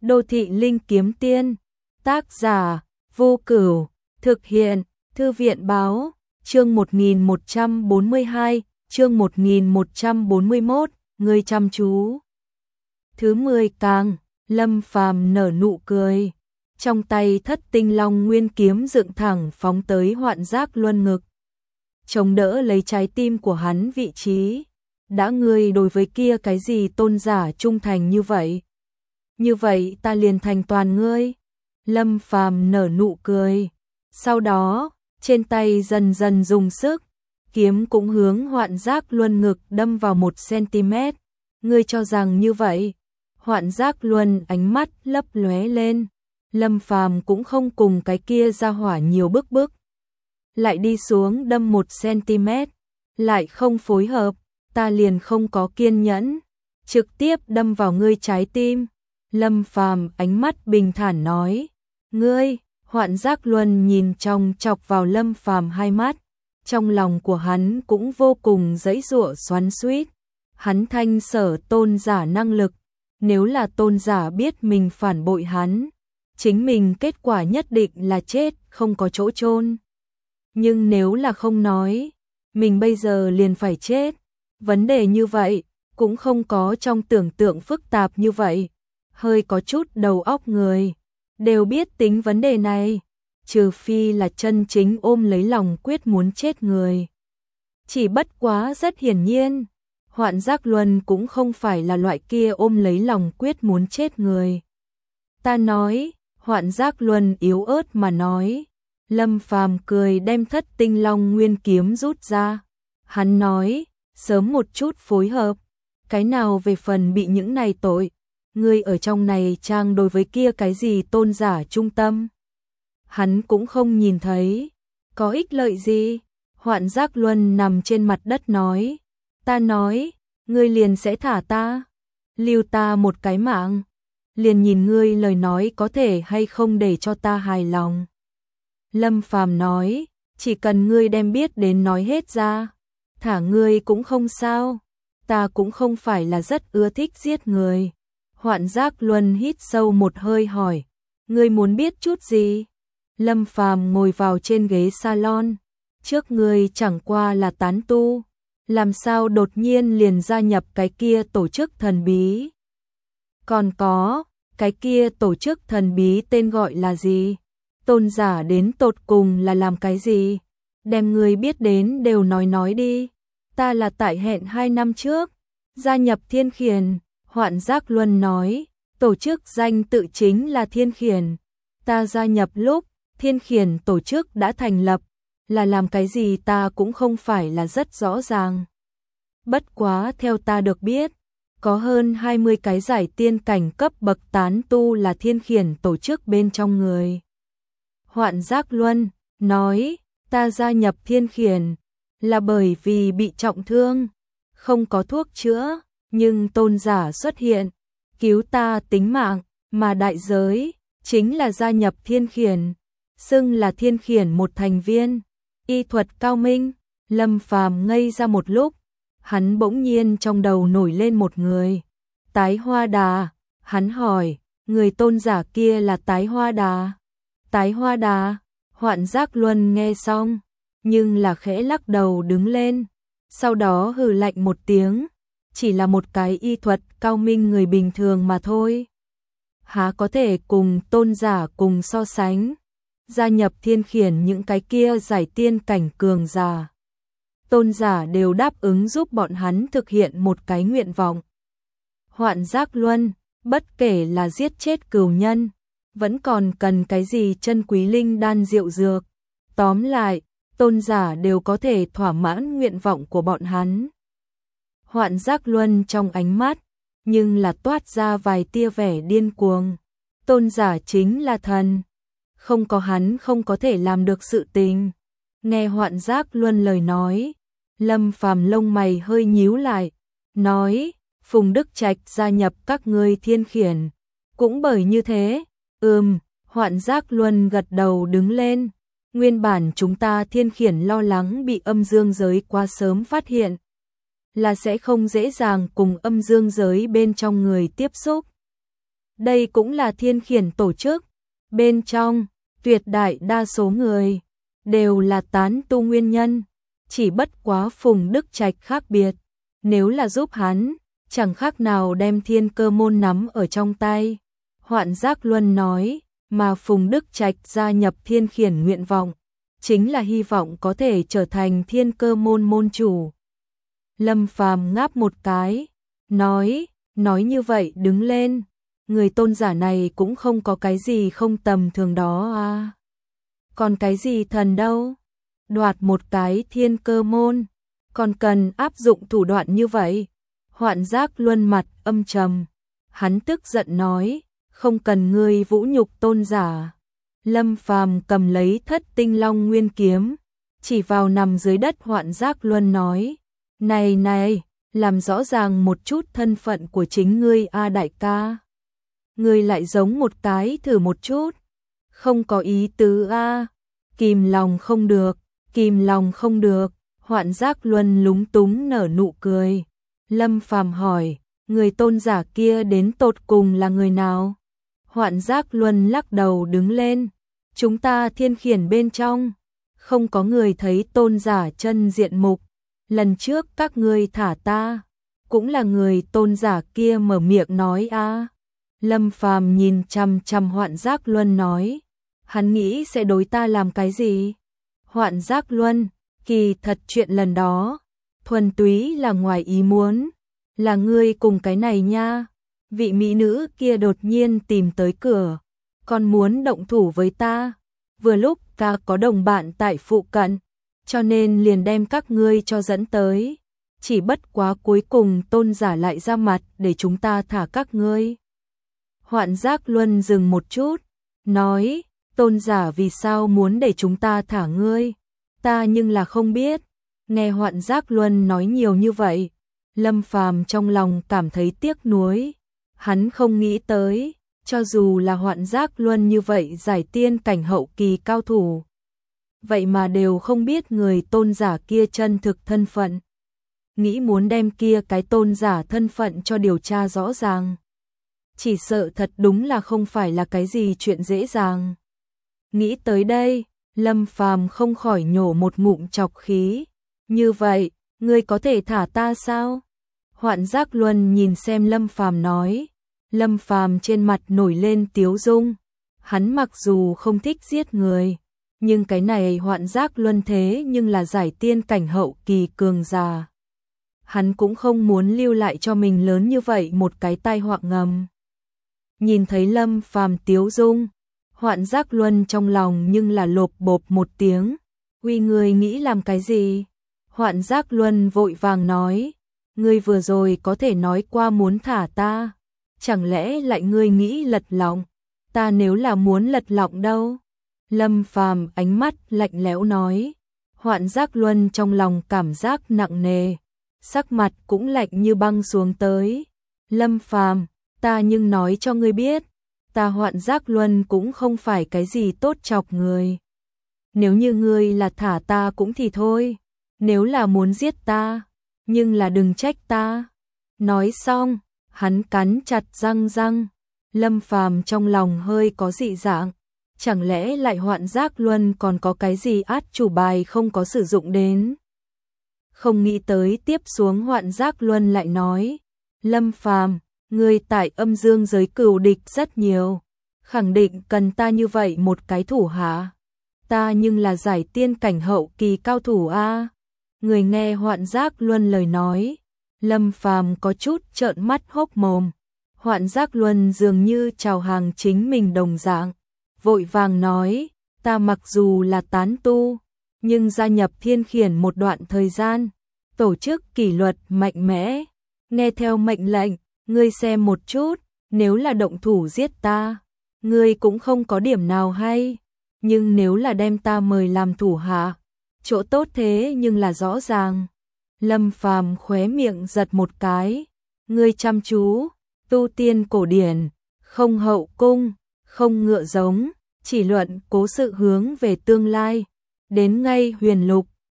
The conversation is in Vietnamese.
Đô thị linh kiếm tiên, tác giả, Vô Cửu, thực hiện, Thư viện báo, chương 1142, chương 1141, người chăm chú. Thứ 10 càng, Lâm Phàm nở nụ cười, trong tay Thất Tinh Long Nguyên kiếm dựng thẳng phóng tới Hoạn Giác Luân ngực, chống đỡ lấy trái tim của hắn vị trí. Đã ngươi đối với kia cái gì tôn giả trung thành như vậy? Như vậy ta liền thành toàn ngươi. Lâm Phàm nở nụ cười, sau đó, trên tay dần dần dùng sức, kiếm cũng hướng Hoạn Giác Luân ngực đâm vào 1 cm. Ngươi cho rằng như vậy? Hoạn Giác Luân ánh mắt lấp lóe lên. Lâm Phàm cũng không cùng cái kia ra hỏa nhiều bức, lại đi xuống đâm 1 cm, lại không phối hợp, ta liền không có kiên nhẫn, trực tiếp đâm vào ngươi trái tim. Lâm Phàm ánh mắt bình thản nói, ngươi. Hoạn Giác Luân nhìn trong chọc vào Lâm Phàm hai mắt, trong lòng của hắn cũng vô cùng giãy giụa xoắn xuýt. Hắn thanh sở tôn giả năng lực, nếu là tôn giả biết mình phản bội hắn, chính mình kết quả nhất định là chết không có chỗ chôn. Nhưng nếu là không nói, mình bây giờ liền phải chết. Vấn đề như vậy cũng không có trong tưởng tượng phức tạp như vậy, hơi có chút đầu óc người đều biết tính vấn đề này, trừ phi là chân chính ôm lấy lòng quyết muốn chết người. Chỉ bất quá rất hiển nhiên, Hoạn Giác Luân cũng không phải là loại kia ôm lấy lòng quyết muốn chết người. Ta nói, Hoạn Giác Luân yếu ớt mà nói. Lâm Phàm cười đem Thất Tinh Long Nguyên kiếm rút ra. Hắn nói, sớm một chút phối hợp, cái nào về phần bị những này tội, ngươi ở trong này trang đối với kia cái gì tôn giả trung tâm. Hắn cũng không nhìn thấy, có ích lợi gì. Hoạn Giác Luân nằm trên mặt đất nói, ta nói, ngươi liền sẽ thả ta, lưu ta một cái mạng, liền nhìn ngươi lời nói có thể hay không để cho ta hài lòng. Lâm Phàm nói, chỉ cần ngươi đem biết đến nói hết ra, thả ngươi cũng không sao, ta cũng không phải là rất ưa thích giết người. Hoạn Giác Luân hít sâu một hơi hỏi, ngươi muốn biết chút gì? Lâm Phàm ngồi vào trên ghế salon, trước ngươi chẳng qua là tán tu, làm sao đột nhiên liền gia nhập cái kia tổ chức thần bí? Còn có, cái kia tổ chức thần bí tên gọi là gì? Tôn giả đến tột cùng là làm cái gì? Đem người biết đến đều nói đi. Ta là tại hẹn 2 năm trước gia nhập Thiên Khiển. Hoạn Giác Luân nói, tổ chức danh tự chính là Thiên Khiển. Ta gia nhập lúc Thiên Khiển tổ chức đã thành lập, là làm cái gì ta cũng không phải là rất rõ ràng. Bất quá theo ta được biết, có hơn 20 cái giải tiên cảnh cấp bậc tán tu là Thiên Khiển tổ chức bên trong người. Hoạn Giác Luân nói, ta gia nhập Thiên Khiển là bởi vì bị trọng thương, không có thuốc chữa, nhưng tôn giả xuất hiện, cứu ta tính mạng, mà đại giới chính là gia nhập Thiên Khiển, xưng là Thiên Khiển một thành viên, y thuật cao minh. Lâm Phàm ngây ra một lúc, hắn bỗng nhiên trong đầu nổi lên một người, Tái Hoa Đà. Hắn hỏi, người tôn giả kia là Tái Hoa Đà? Tái Hoa Đà? Hoạn Giác Luân nghe xong, nhưng là khẽ lắc đầu đứng lên, sau đó hừ lạnh một tiếng, chỉ là một cái y thuật cao minh người bình thường mà thôi. Há có thể cùng tôn giả cùng so sánh, gia nhập Thiên Khiển những cái kia giải tiên cảnh cường giả. Tôn giả đều đáp ứng giúp bọn hắn thực hiện một cái nguyện vọng. Hoạn Giác Luân, bất kể là giết chết cừu nhân, vẫn còn cần cái gì chân quý linh đan diệu dược. Tóm lại, tôn giả đều có thể thỏa mãn nguyện vọng của bọn hắn. Hoạn Giác Luân trong ánh mắt, nhưng là toát ra vài tia vẻ điên cuồng. Tôn giả chính là thần, không có hắn không có thể làm được sự tình. Nghe Hoạn Giác Luân lời nói, Lâm Phàm lông mày hơi nhíu lại, nói, Phùng Đức Trạch gia nhập các ngươi Thiên Khiển, cũng bởi như thế. Hoạn Giác Luân gật đầu đứng lên. Nguyên bản chúng ta Thiên Khiển lo lắng bị âm dương giới quá sớm phát hiện, là sẽ không dễ dàng cùng âm dương giới bên trong người tiếp xúc. Đây cũng là thiên khiển tổ chức. Bên trong, tuyệt đại đa số người đều là tán tu nguyên nhân, chỉ bất quá Phùng Đức Trạch khác biệt. Nếu là giúp hắn, chẳng khác nào đem thiên cơ môn nắm ở trong tay. Hoạn Giác Luân nói, mà Phùng Đức Trạch gia nhập thiên khiển nguyện vọng, chính là hy vọng có thể trở thành thiên cơ môn môn chủ. Lâm Phàm ngáp một cái, nói như vậy đứng lên, người tôn giả này cũng không có cái gì không tầm thường đó à. Còn cái gì thần đâu, đoạt một cái thiên cơ môn, còn cần áp dụng thủ đoạn như vậy. Hoạn Giác Luân mặt âm trầm, hắn tức giận nói, không cần ngươi vũ nhục tôn giả. Lâm Phàm cầm lấy Thất Tinh Long Nguyên kiếm, chỉ vào nằm dưới đất Hoạn Giác Luân nói, này, làm rõ ràng một chút thân phận của chính ngươi a đại ca. Ngươi lại giống một cái thử một chút, không có ý tứ a. Kìm lòng không được, Hoạn Giác Luân lúng túng nở nụ cười. Lâm Phàm hỏi, người tôn giả kia đến tột cùng là người nào? Hoạn Giác Luân lắc đầu đứng lên, chúng ta thiên khiển bên trong, không có người thấy tôn giả chân diện mục. Lần trước các ngươi thả ta, cũng là người tôn giả kia mở miệng nói a. Lâm Phàm nhìn chằm chằm Hoạn Giác Luân nói, hắn nghĩ sẽ đối ta làm cái gì? Hoạn Giác Luân, kỳ thật chuyện lần đó, thuần túy là ngoài ý muốn, là ngươi cùng cái này nha. Vị mỹ nữ kia đột nhiên tìm tới cửa, còn muốn động thủ với ta. Vừa lúc ta có đồng bạn tại phụ cận, cho nên liền đem các ngươi cho dẫn tới. Chỉ bất quá cuối cùng tôn giả lại ra mặt để chúng ta thả các ngươi. Hoạn Giác Luân dừng một chút, nói, tôn giả vì sao muốn để chúng ta thả ngươi? Ta nhưng là không biết. Nghe Hoạn Giác Luân nói nhiều như vậy, Lâm Phàm trong lòng cảm thấy tiếc nuối. Hắn không nghĩ tới, cho dù là Hoạn Giác Luân như vậy giải tiên cảnh hậu kỳ cao thủ, vậy mà đều không biết người tôn giả kia chân thực thân phận. Nghĩ muốn đem kia cái tôn giả thân phận cho điều tra rõ ràng, chỉ sợ thật đúng là không phải là cái gì chuyện dễ dàng. Nghĩ tới đây, Lâm Phàm không khỏi nhổ một ngụm trọc khí. Như vậy, ngươi có thể thả ta sao? Hoạn Giác Luân nhìn xem Lâm Phàm nói. Lâm Phàm trên mặt nổi lên tiếu dung. Hắn mặc dù không thích giết người, nhưng cái này Hoạn Giác Luân thế nhưng là giải tiên cảnh hậu kỳ cường giả. Hắn cũng không muốn lưu lại cho mình lớn như vậy một cái tai họa ngầm. Nhìn thấy Lâm Phàm tiếu dung, Hoạn Giác Luân trong lòng nhưng là lộp bộp một tiếng. Uy, ngươi nghĩ làm cái gì? Hoạn Giác Luân vội vàng nói, ngươi vừa rồi có thể nói qua muốn thả ta, chẳng lẽ lại ngươi nghĩ lật lọng? Ta nếu là muốn lật lọng đâu? Lâm Phàm ánh mắt lạnh lẽo nói. Hoạn Giác Luân trong lòng cảm giác nặng nề, sắc mặt cũng lạnh như băng xuống tới. Lâm Phàm, ta nhưng nói cho ngươi biết, ta Hoạn Giác Luân cũng không phải cái gì tốt chọc người. Nếu như ngươi là thả ta cũng thì thôi, nếu là muốn giết ta, nhưng là đừng trách ta. Nói xong, hắn cắn chặt răng. Lâm Phàm trong lòng hơi có dị dạng, chẳng lẽ lại Hoạn Giác Luân còn có cái gì át chủ bài không có sử dụng đến. Không nghĩ tới tiếp xuống Hoạn Giác Luân lại nói, Lâm Phàm, ngươi tại âm dương giới cừu địch rất nhiều, khẳng định cần ta như vậy một cái thủ hạ. Ta nhưng là giải tiên cảnh hậu kỳ cao thủ a. Người nghe Hoạn Giác Luân lời nói, Lâm Phàm có chút trợn mắt hốc mồm. Hoạn Giác Luân dường như chào hàng chính mình đồng dạng, vội vàng nói, ta mặc dù là tán tu, nhưng gia nhập thiên khiển một đoạn thời gian, tổ chức kỷ luật mạnh mẽ, nghe theo mệnh lệnh, ngươi xem một chút, nếu là động thủ giết ta, ngươi cũng không có điểm nào hay, nhưng nếu là đem ta mời làm thủ hạ, chỗ tốt thế nhưng là rõ ràng. Lâm Phàm khóe miệng giật một cái, ngươi chăm chú, tu tiên cổ điển, không hậu cung, không ngựa giống, chỉ luận cố sự hướng về tương lai, đến ngay huyền lục,